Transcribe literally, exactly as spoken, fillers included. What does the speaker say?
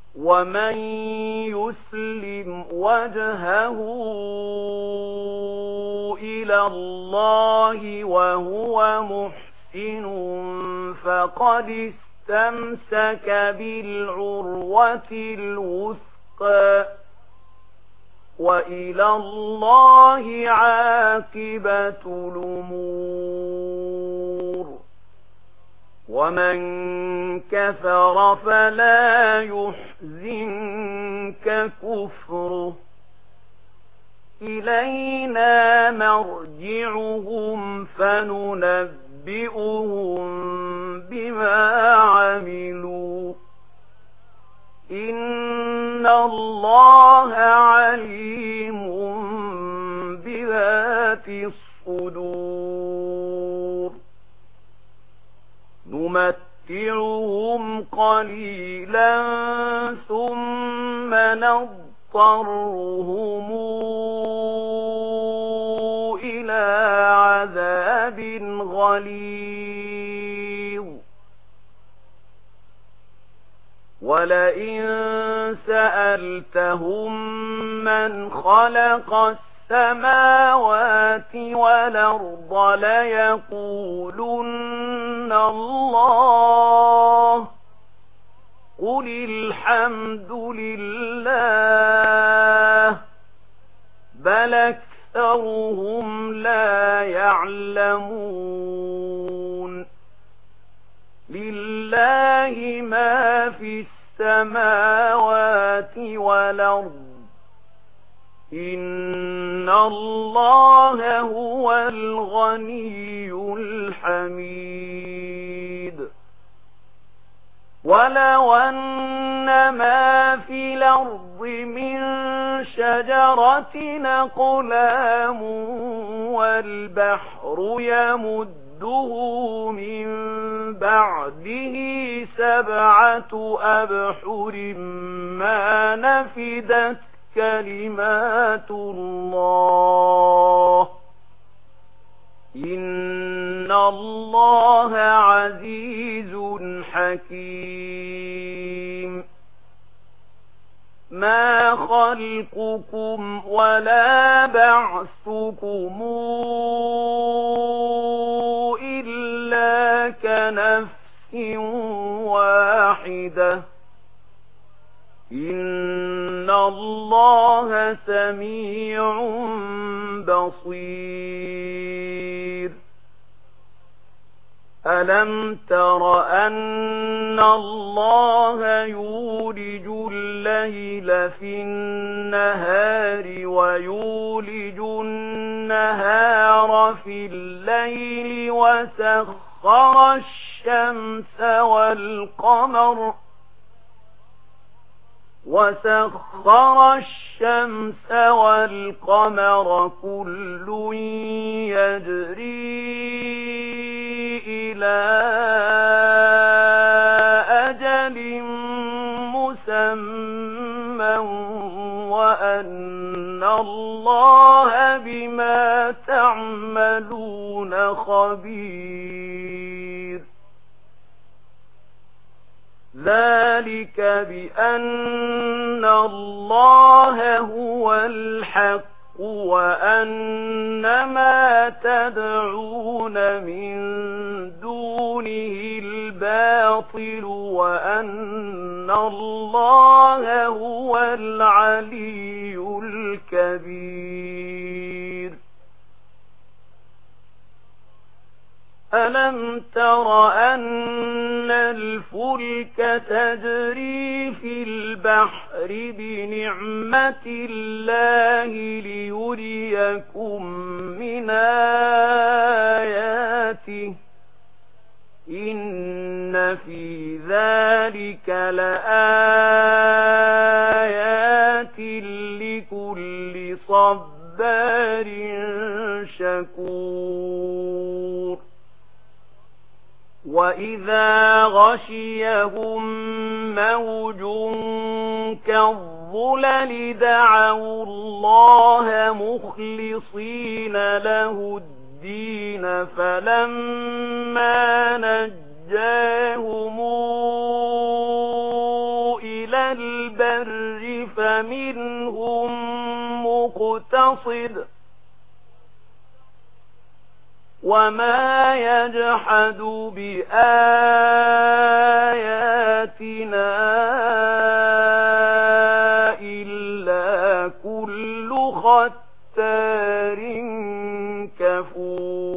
ومن يسلم وجهه إلى الله وهو محسن فقد استمسك بالعروة الوثقى وإلى الله عاقبة الأمور. ومن كفر فلا يحزنك كفره إلينا مرجعهم فننبئهم بما عملوا إن الله عليم بذات الصدور. نمتعهم قليلا ثم نضطرهم إلى عذاب غليظ. ولئن سألتهم من خلق السماوات والأرض ليقولن الله قل الحمد لله بل أكثرهم لا يعلمون. لله ما في السماوات والأرض إن الله هو الغني الحميد. ولو أن ما في الأرض من شجرة أقلام والبحر يمده من بعده سبعة أبحر ما نفدت كلمات الله إن الله عزيز حكيم. ما خلقكم ولا بعثكم إلا كنفس واحدة إن الله سميع بصير. ألم تر أن الله يولج الليل في النهار ويولج النهار في الليل وسخر الشمس والقمر وسخر الشمس والقمر كل يجري إلى أجل مسمى وأن الله بما تعملون خبير. ذلك بأن الله هو الحق وأن ما تدعون من دونه الباطل وأن الله هو العلي الكبير. ألم تر أن الفلك تجري في البحر بنعمة الله ليريكم من آياته إن في ذلك لآيات لكل صبار شكور. وإذا غشيهم موج كالظلل دعوا الله مخلصين له الدين فلما نجاهم إلى البر فمنهم مقتصد وما يجحد بآياتنا إلا كل ختار كفور.